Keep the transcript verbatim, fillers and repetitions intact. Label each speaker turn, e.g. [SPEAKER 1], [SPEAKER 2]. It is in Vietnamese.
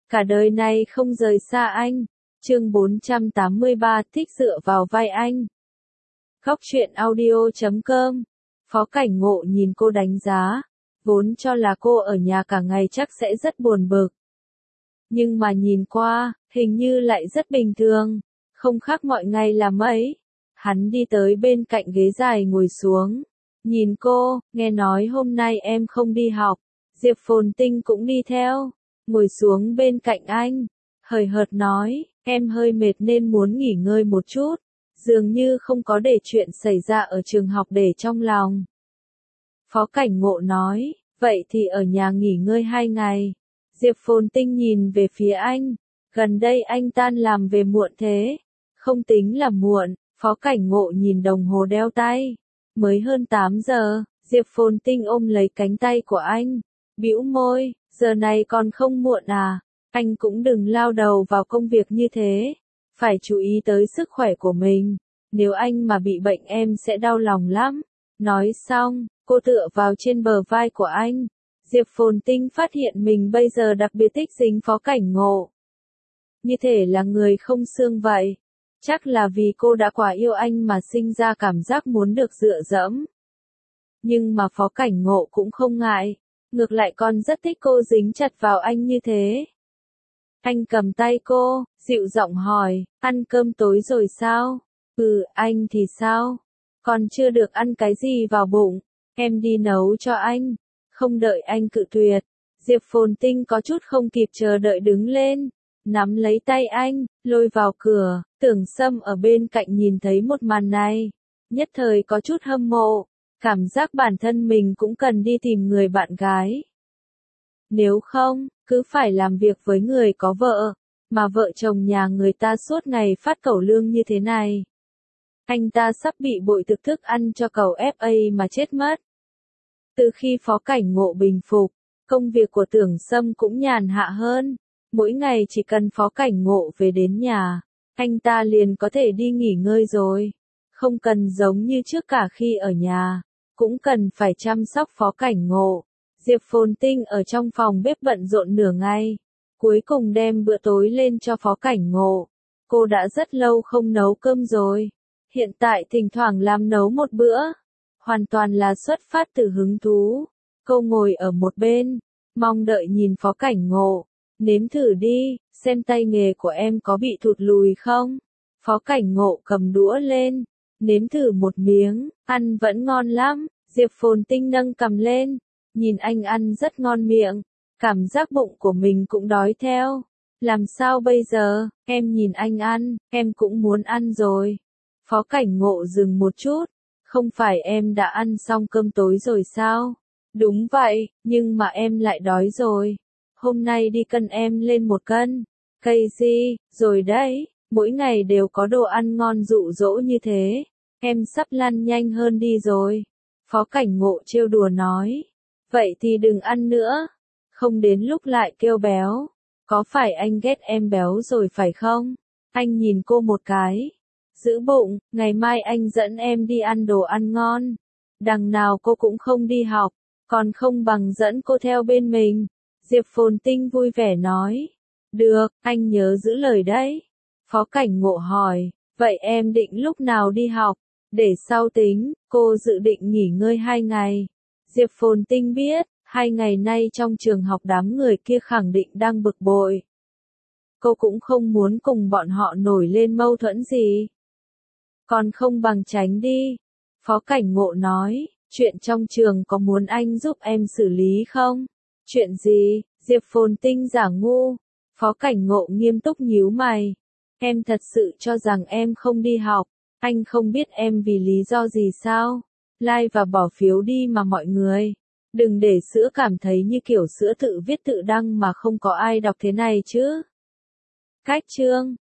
[SPEAKER 1] cả đời này không rời xa anh. Chương bốn trăm tám mươi ba thích dựa vào vai anh. Góc truyện audio chấm com. Phó Cảnh Ngộ nhìn cô đánh giá, vốn cho là cô ở nhà cả ngày chắc sẽ rất buồn bực. Nhưng mà nhìn qua, hình như lại rất bình thường, không khác mọi ngày là mấy. Hắn đi tới bên cạnh ghế dài ngồi xuống, nhìn cô, nghe nói hôm nay em không đi học. Diệp Phồn Tinh cũng đi theo, ngồi xuống bên cạnh anh, hời hợt nói, em hơi mệt nên muốn nghỉ ngơi một chút, dường như không có để chuyện xảy ra ở trường học để trong lòng. Phó Cảnh Ngộ nói, vậy thì ở nhà nghỉ ngơi hai ngày. Diệp Phồn Tinh nhìn về phía anh, gần đây anh tan làm về muộn thế, không tính là muộn. Phó Cảnh Ngộ nhìn đồng hồ đeo tay, mới hơn tám giờ. Diệp Phồn Tinh ôm lấy cánh tay của anh, bĩu môi, giờ này còn không muộn à, anh cũng đừng lao đầu vào công việc như thế, phải chú ý tới sức khỏe của mình, nếu anh mà bị bệnh em sẽ đau lòng lắm. Nói xong, cô tựa vào trên bờ vai của anh. Diệp Phồn Tinh phát hiện mình bây giờ đặc biệt thích dính Phó Cảnh Ngộ, như thể là người không xương vậy. Chắc là vì cô đã quá yêu anh mà sinh ra cảm giác muốn được dựa dẫm. Nhưng mà Phó Cảnh Ngộ cũng không ngại, ngược lại còn rất thích cô dính chặt vào anh như thế. Anh cầm tay cô, dịu giọng hỏi, ăn cơm tối rồi sao? Ừ, anh thì sao? Còn chưa được ăn cái gì vào bụng, em đi nấu cho anh. Không đợi anh cự tuyệt, Diệp Phồn Tinh có chút không kịp chờ đợi đứng lên, nắm lấy tay anh, lôi vào cửa. Tưởng Sâm ở bên cạnh nhìn thấy một màn này, nhất thời có chút hâm mộ, cảm giác bản thân mình cũng cần đi tìm người bạn gái. Nếu không, cứ phải làm việc với người có vợ, mà vợ chồng nhà người ta suốt ngày phát cẩu lương như thế này. Anh ta sắp bị bội thực thức ăn cho cẩu ép a mà chết mất. Từ khi Phó Cảnh Ngộ bình phục, công việc của Tưởng Sâm cũng nhàn hạ hơn, mỗi ngày chỉ cần Phó Cảnh Ngộ về đến nhà, anh ta liền có thể đi nghỉ ngơi rồi, không cần giống như trước cả khi ở nhà, cũng cần phải chăm sóc Phó Cảnh Ngộ. Diệp Phồn Tinh ở trong phòng bếp bận rộn nửa ngày, cuối cùng đem bữa tối lên cho Phó Cảnh Ngộ. Cô đã rất lâu không nấu cơm rồi, hiện tại thỉnh thoảng làm nấu một bữa, hoàn toàn là xuất phát từ hứng thú. Cô ngồi ở một bên, mong đợi nhìn Phó Cảnh Ngộ. Nếm thử đi, xem tay nghề của em có bị thụt lùi không? Phó Cảnh Ngộ cầm đũa lên, nếm thử một miếng, ăn vẫn ngon lắm. Diệp Phồn Tinh nâng cầm lên, nhìn anh ăn rất ngon miệng, cảm giác bụng của mình cũng đói theo. Làm sao bây giờ, em nhìn anh ăn, em cũng muốn ăn rồi. Phó Cảnh Ngộ dừng một chút, không phải em đã ăn xong cơm tối rồi sao? Đúng vậy, nhưng mà em lại đói rồi. Hôm nay đi cân em lên một cân. Cây gì, rồi đấy, mỗi ngày đều có đồ ăn ngon dụ dỗ như thế. Em sắp lăn nhanh hơn đi rồi. Phó Cảnh Ngộ trêu đùa nói. Vậy thì đừng ăn nữa. Không đến lúc lại kêu béo. Có phải anh ghét em béo rồi phải không? Anh nhìn cô một cái. Giữ bụng, ngày mai anh dẫn em đi ăn đồ ăn ngon. Đằng nào cô cũng không đi học, còn không bằng dẫn cô theo bên mình. Diệp Phồn Tinh vui vẻ nói. Được, anh nhớ giữ lời đấy. Phó Cảnh Ngộ hỏi, vậy em định lúc nào đi học? Để sau tính, cô dự định nghỉ ngơi hai ngày. Diệp Phồn Tinh biết, hai ngày nay trong trường học đám người kia khẳng định đang bực bội. Cô cũng không muốn cùng bọn họ nổi lên mâu thuẫn gì. Còn không bằng tránh đi. Phó Cảnh Ngộ nói, chuyện trong trường có muốn anh giúp em xử lý không? Chuyện gì? Diệp Phồn Tinh giả ngu. Phó Cảnh Ngộ nghiêm túc nhíu mày. Em thật sự cho rằng em không đi học, anh không biết em vì lý do gì sao? Like và bỏ phiếu đi mà mọi người. Đừng để sữa cảm thấy như kiểu sữa tự viết tự đăng mà không có ai đọc thế này chứ. Cách chương